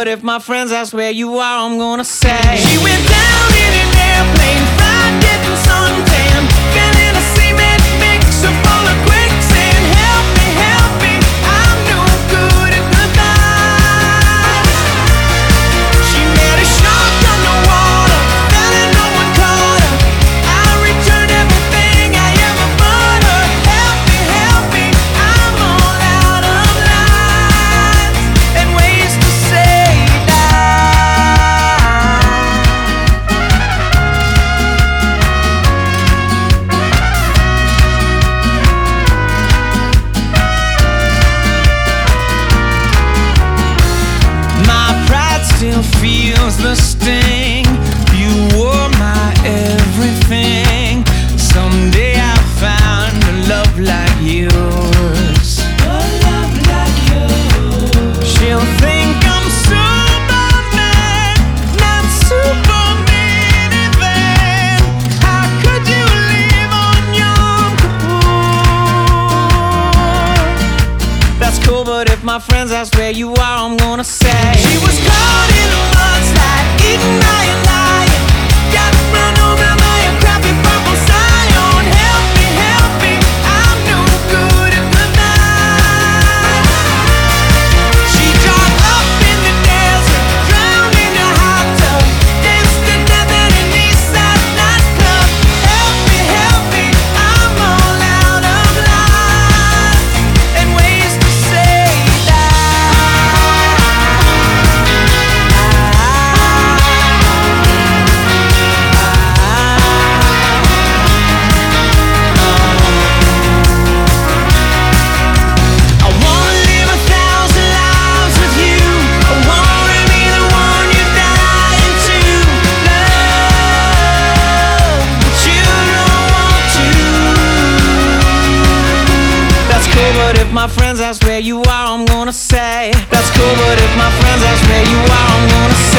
but if my friends ask where you are, I'm gonna say she went down in an airplane, fried, getting suntan, fell in a cement mixer full of quicksand. Help me, I'm no good at goodbye. She met a shark underwater, fell and no one caught her. I returned everything I ever bought her. Help me, I'm all out of lines and ways to say still feels the sting. You were my everything. Someday I'll find a love like yours. A love like yours. She'll think I'm Superman, not Superman even. How could you live on Yom Kippur? That's cool, but if my friends ask where you are, I'm gonna say she was caught in a mudslide, eaten by a lion, got run over by a crappy purple scion. Help me, I'm no good at goodbye. She dropped up in the desert, drowned in a hot tub, danced to death at an Eastside nightclub. Help me, I'm all out of lines and ways to say but if my friends ask where you are, I'm gonna say that's cool, but if my friends ask where you are, I'm gonna say